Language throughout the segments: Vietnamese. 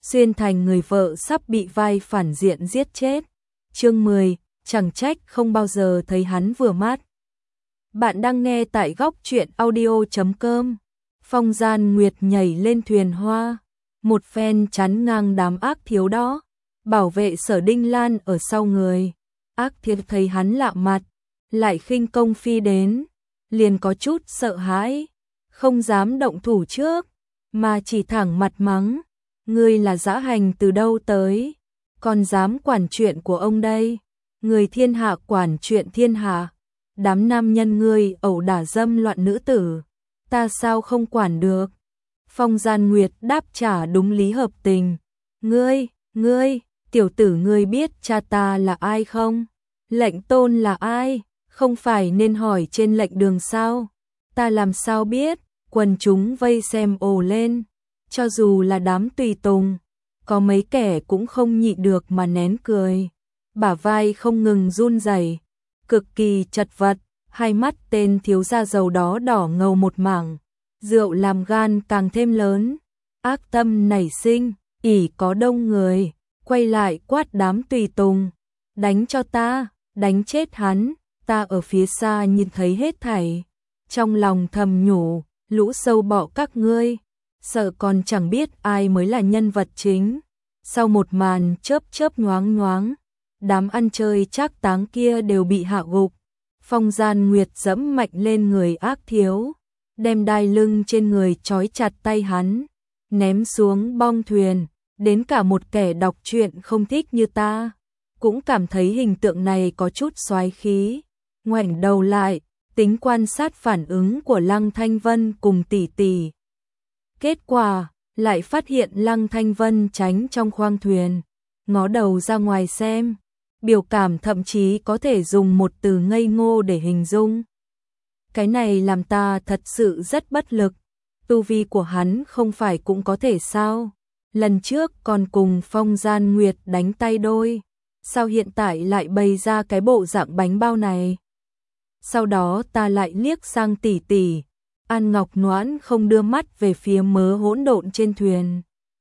Xuyên Thành người vợ sắp bị vai phản diện giết chết. Chương 10, chẳng trách không bao giờ thấy hắn vừa mắt. Bạn đang nghe tại góc truyện audio.com. Phong Gian Nguyệt nhảy lên thuyền hoa, một phen chắn ngang đám ác thiếu đó, bảo vệ Sở Đinh Lan ở sau người. Ác thiếu thấy hắn lạ mặt, lại khinh công phi đến, liền có chút sợ hãi, không dám động thủ trước, mà chỉ thẳng mặt mắng, ngươi là dã hành từ đâu tới, còn dám quản chuyện của ông đây, người thiên hạ quản chuyện thiên hạ, đám nam nhân ngươi ẩu đả dâm loạn nữ tử, ta sao không quản được. Phong Gian Nguyệt đáp trả đúng lý hợp tình, ngươi, tiểu tử ngươi biết cha ta là ai không? Lệnh tôn là ai? Không phải nên hỏi trên lệnh đường sao? Ta làm sao biết? Quần chúng vây xem ồ lên, cho dù là đám tùy tùng, có mấy kẻ cũng không nhịn được mà nén cười, bả vai không ngừng run rẩy, cực kỳ chật vật, hai mắt tên thiếu gia giàu đó đỏ ngầu một mảng, rượu làm gan càng thêm lớn, ác tâm nảy sinh, ỷ có đông người, quay lại quát đám tùy tùng, đánh cho ta, đánh chết hắn, ta ở phía xa nhìn thấy hết thảy, trong lòng thầm nhủ, lũ sâu bọ các ngươi, sợ còn chẳng biết ai mới là nhân vật chính. Sau một màn chớp chớp nhoáng nhoáng, đám ăn chơi trác táng kia đều bị hạ gục. Phong Gian Nguyệt dẫm mạnh lên người ác thiếu, đem đai lưng trên người trói chặt tay hắn, ném xuống bong thuyền, đến cả một kẻ đọc truyện không thích như ta, cũng cảm thấy hình tượng này có chút soái khí. Ngoảnh đầu lại, tính quan sát phản ứng của Lăng Thanh Vân cùng tỷ tỷ. Kết quả, lại phát hiện Lăng Thanh Vân tránh trong khoang thuyền, ngó đầu ra ngoài xem, biểu cảm thậm chí có thể dùng một từ ngây ngô để hình dung. Cái này làm ta thật sự rất bất lực, tu vi của hắn không phải cũng có thể sao? Lần trước còn cùng Phong Gian Nguyệt đánh tay đôi, sao hiện tại lại bày ra cái bộ dạng bánh bao này? Sau đó ta lại liếc sang tỷ tỷ, An Ngọc Noãn không đưa mắt về phía mớ hỗn độn trên thuyền,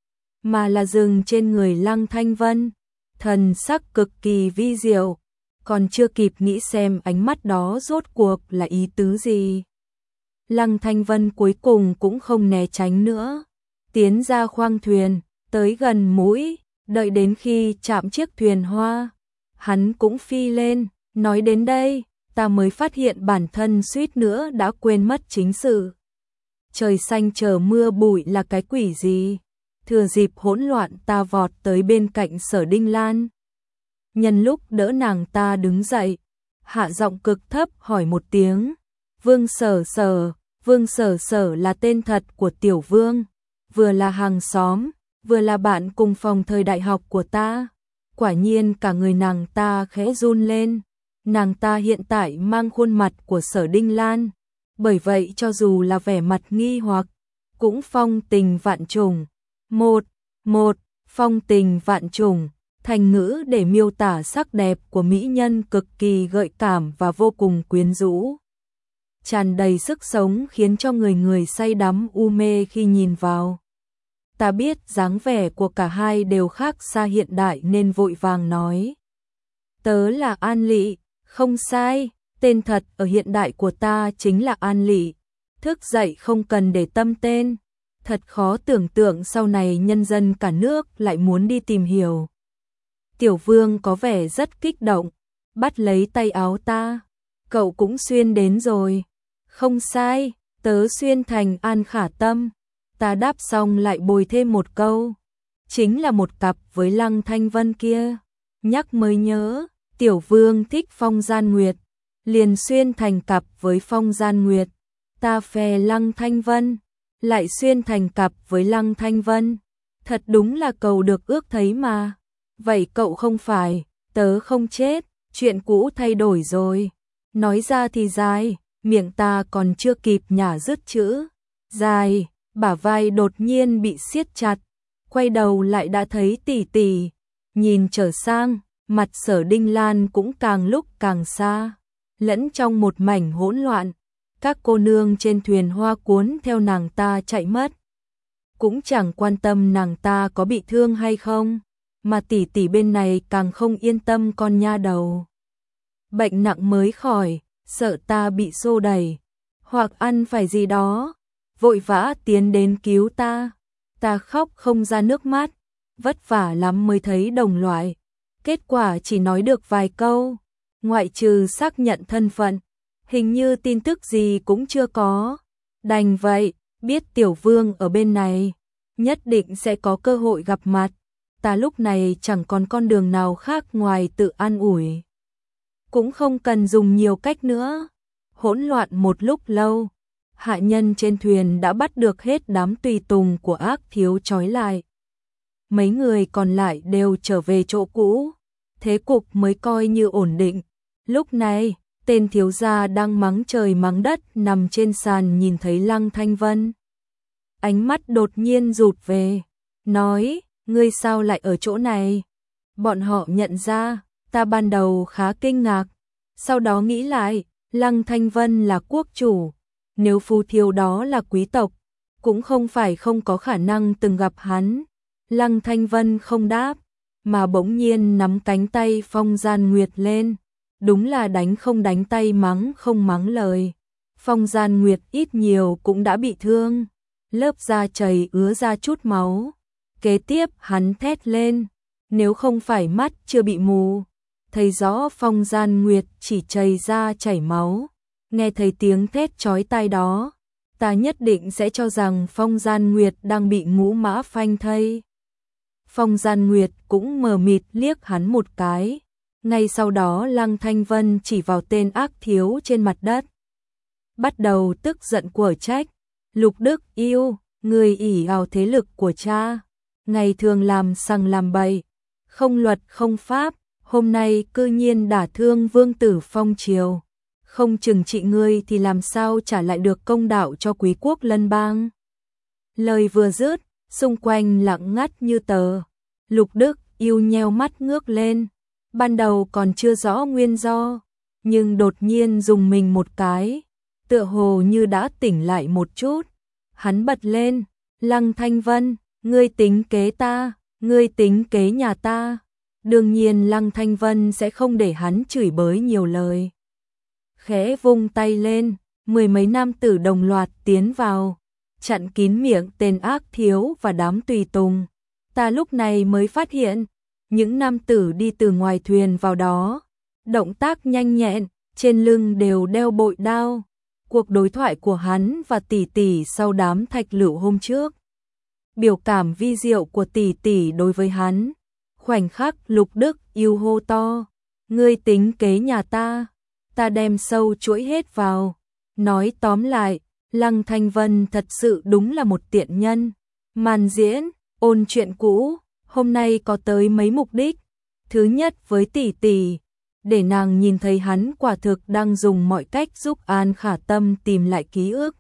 mà là dừng trên người Lăng Thanh Vân, thần sắc cực kỳ vi diệu, còn chưa kịp nghĩ xem ánh mắt đó rốt cuộc là ý tứ gì. Lăng Thanh Vân cuối cùng cũng không né tránh nữa, tiến ra khoang thuyền, tới gần mũi, đợi đến khi chạm chiếc thuyền hoa, hắn cũng phi lên, nói đến đây, ta mới phát hiện bản thân suýt nữa đã quên mất chính sự. Trời xanh chờ mưa bụi là cái quỷ gì? Thừa dịp hỗn loạn ta vọt tới bên cạnh Sở Đinh Lan. Nhân lúc đỡ nàng ta đứng dậy, hạ giọng cực thấp hỏi một tiếng. Vương Sở Sở là tên thật của Tiểu Vương, vừa là hàng xóm, vừa là bạn cùng phòng thời đại học của ta. Quả nhiên cả người nàng ta khẽ run lên. Nàng ta hiện tại mang khuôn mặt của Sở Đinh Lan, bởi vậy cho dù là vẻ mặt nghi hoặc, cũng phong tình vạn trùng. Một phong tình vạn trùng, thành ngữ để miêu tả sắc đẹp của mỹ nhân cực kỳ gợi cảm và vô cùng quyến rũ, tràn đầy sức sống khiến cho người người say đắm u mê khi nhìn vào. Ta biết dáng vẻ của cả hai đều khác xa hiện đại nên vội vàng nói. Tớ là An Lị. Không sai, tên thật ở hiện đại của ta chính là An Lị. Thức dậy không cần để tâm tên. Thật khó tưởng tượng sau này nhân dân cả nước lại muốn đi tìm hiểu. Tiểu Vương có vẻ rất kích động, bắt lấy tay áo ta. Cậu cũng xuyên đến rồi. Không sai, tớ xuyên thành An Khả Tâm. Ta đáp xong lại bồi thêm một câu. Chính là một cặp với Lăng Thanh Vân kia. Nhắc mới nhớ. Tiểu Vương thích Phong Gian Nguyệt, liền xuyên thành cặp với Phong Gian Nguyệt. Ta phe Lăng Thanh Vân, lại xuyên thành cặp với Lăng Thanh Vân. Thật đúng là cầu được ước thấy mà. Vậy cậu không phải, tớ không chết, chuyện cũ thay đổi rồi. Nói ra thì dài, miệng ta còn chưa kịp nhả dứt chữ. Dài, bả vai đột nhiên bị siết chặt, quay đầu lại đã thấy tỷ tỷ, nhìn trở sang. Mặt Sở Đinh Lan cũng càng lúc càng xa, lẫn trong một mảnh hỗn loạn, các cô nương trên thuyền hoa cuốn theo nàng ta chạy mất. cũng chẳng quan tâm nàng ta có bị thương hay không, mà tỷ tỷ bên này càng không yên tâm con nha đầu. Bệnh nặng mới khỏi, sợ ta bị xô đẩy, hoặc ăn phải gì đó, vội vã tiến đến cứu ta. Ta khóc không ra nước mắt, vất vả lắm mới thấy đồng loại. Kết quả chỉ nói được vài câu, ngoại trừ xác nhận thân phận, hình như tin tức gì cũng chưa có. Đành vậy, biết Tiểu Vương ở bên này, nhất định sẽ có cơ hội gặp mặt. Ta lúc này chẳng còn con đường nào khác ngoài tự an ủi. Cũng không cần dùng nhiều cách nữa. Hỗn loạn một lúc lâu, hạ nhân trên thuyền đã bắt được hết đám tùy tùng của Ác Thiếu trói lại. Mấy người còn lại đều trở về chỗ cũ, thế cục mới coi như ổn định. Lúc này, tên thiếu gia đang mắng trời mắng đất nằm trên sàn nhìn thấy Lăng Thanh Vân. Ánh mắt đột nhiên rụt về, nói, ngươi sao lại ở chỗ này? Bọn họ nhận ra, ta ban đầu khá kinh ngạc, sau đó nghĩ lại, Lăng Thanh Vân là quốc chủ, nếu phù thiếu đó là quý tộc, cũng không phải không có khả năng từng gặp hắn. Lăng Thanh Vân không đáp, mà bỗng nhiên nắm cánh tay Phong Gian Nguyệt lên, đúng là đánh không đánh tay mắng không mắng lời. Phong Gian Nguyệt ít nhiều cũng đã bị thương, lớp da chảy ứa ra chút máu. Kế tiếp hắn thét lên, nếu không phải mắt chưa bị mù, thấy rõ Phong Gian Nguyệt chỉ chảy ra chảy máu. Nghe thấy tiếng thét chói tai đó, ta nhất định sẽ cho rằng Phong Gian Nguyệt đang bị ngũ mã phanh thây. Phong Gian Nguyệt cũng mờ mịt liếc hắn một cái. Ngay sau đó Lăng Thanh Vân chỉ vào tên Ác Thiếu trên mặt đất, bắt đầu tức giận quở trách. Lục Đức Yêu, người ỷ vào thế lực của cha, ngày thường làm sằng làm bậy, không luật không pháp, hôm nay cư nhiên đả thương vương tử Phong Triều, không trừng trị ngươi thì làm sao trả lại được công đạo cho quý quốc lân bang. Lời vừa dứt, xung quanh lặng ngắt như tờ. Lục Đức Yêu nheo mắt ngước lên, ban đầu còn chưa rõ nguyên do, nhưng đột nhiên rùng mình một cái, tựa hồ như đã tỉnh lại một chút. Hắn bật lên, Lăng Thanh Vân, ngươi tính kế ta, ngươi tính kế nhà ta. Đương nhiên Lăng Thanh Vân sẽ không để hắn chửi bới nhiều lời. Khẽ vung tay lên, mười mấy nam tử đồng loạt tiến vào, chặn kín miệng tên Ác Thiếu và đám tùy tùng. Ta lúc này mới phát hiện, những nam tử đi từ ngoài thuyền vào đó, động tác nhanh nhẹn, trên lưng đều đeo bội đao. Cuộc đối thoại của hắn và tỷ tỷ sau đám thạch lựu hôm trước, biểu cảm vi diệu của tỷ tỷ đối với hắn. Khoảnh khắc Lục Đức Yêu hô to, ngươi tính kế nhà ta, ta đem sâu chuỗi hết vào. Nói tóm lại, Lăng Thanh Vân thật sự đúng là một tiện nhân. Màn diễn, ôn chuyện cũ, hôm nay có tới mấy mục đích. Thứ nhất với tỷ tỷ, để nàng nhìn thấy hắn quả thực đang dùng mọi cách giúp An Khả Tâm tìm lại ký ức.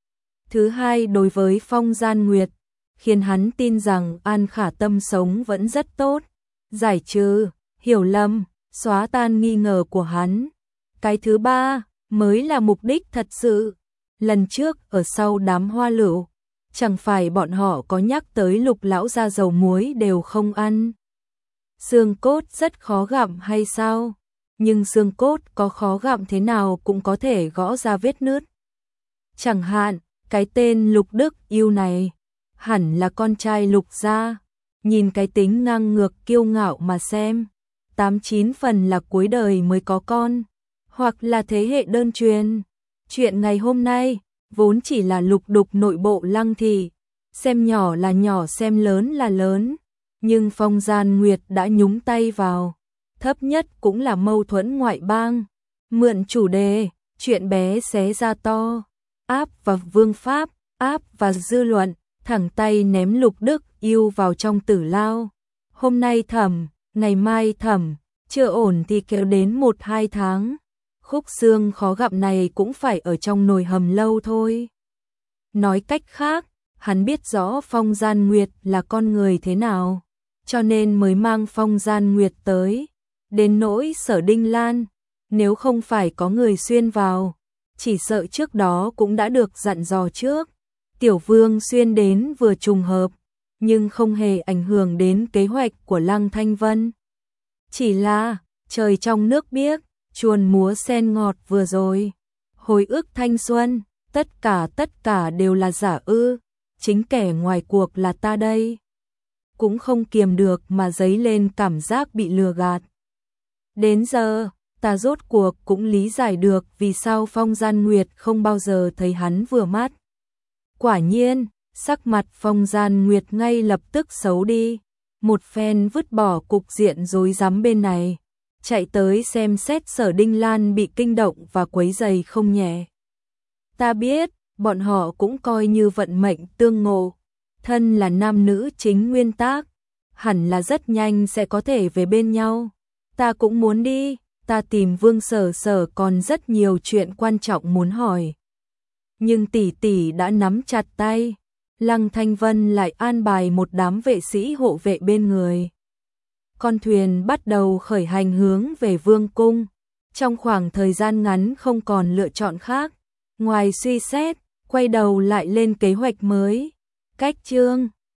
Thứ hai đối với Phong Gian Nguyệt, khiến hắn tin rằng An Khả Tâm sống vẫn rất tốt, giải trừ hiểu lầm, xóa tan nghi ngờ của hắn. Cái thứ ba mới là mục đích thật sự. Lần trước ở sau đám hoa lựu, chẳng phải bọn họ có nhắc tới Lục lão gia dầu muối đều không ăn. Xương cốt rất khó gặm hay sao? Nhưng xương cốt có khó gặm thế nào cũng có thể gõ ra vết nứt. Chẳng hạn, cái tên Lục Đức Yêu này, hẳn là con trai Lục gia. Nhìn cái tính ngang ngược kiêu ngạo mà xem, 8-9 phần là cuối đời mới có con, hoặc là thế hệ đơn truyền. Chuyện ngày hôm nay, vốn chỉ là lục đục nội bộ Lăng thị, xem nhỏ là nhỏ xem lớn là lớn, nhưng Phong Gian Nguyệt đã nhúng tay vào, thấp nhất cũng là mâu thuẫn ngoại bang, mượn chủ đề, chuyện bé xé ra to, áp vào vương pháp, áp vào dư luận, thẳng tay ném Lục Đức Yêu vào trong tử lao. Hôm nay thẩm, ngày mai thẩm, chưa ổn thì kéo đến 1-2 tháng. Khúc xương khó gặm này cũng phải ở trong nồi hầm lâu thôi. Nói cách khác, hắn biết rõ Phong Gian Nguyệt là con người thế nào, cho nên mới mang Phong Gian Nguyệt tới. Đến nỗi Sở Đinh Lan, nếu không phải có người xuyên vào, chỉ sợ trước đó cũng đã được dặn dò trước. Tiểu Vương Xuyên đến vừa trùng hợp, nhưng không hề ảnh hưởng đến kế hoạch của Lăng Thanh Vân. Chỉ là, trời trong nước biếc, chuồn múa sen ngọt vừa rồi. Hồi ức thanh xuân, tất cả đều là giả ư, chính kẻ ngoài cuộc là ta đây. Cũng không kiềm được mà dấy lên cảm giác bị lừa gạt. Đến giờ, ta rốt cuộc cũng lý giải được vì sao Phong Gian Nguyệt không bao giờ thấy hắn vừa mắt. Quả nhiên, sắc mặt Phong Gian Nguyệt ngay lập tức xấu đi, một phen vứt bỏ cục diện rối rắm bên này, chạy tới xem xét Sở Đinh Lan bị kinh động và quấy rầy không nhẹ. Ta biết, bọn họ cũng coi như vận mệnh tương ngộ, thân là nam nữ chính nguyên tác, hẳn là rất nhanh sẽ có thể về bên nhau. Ta cũng muốn đi, ta tìm Vương Sở Sở còn rất nhiều chuyện quan trọng muốn hỏi. Nhưng tỷ tỷ đã nắm chặt tay, Lăng Thanh Vân lại an bài một đám vệ sĩ hộ vệ bên người. Con thuyền bắt đầu khởi hành hướng về Vương cung. Trong khoảng thời gian ngắn không còn lựa chọn khác, ngoài suy xét, quay đầu lại lên kế hoạch mới. Cách chương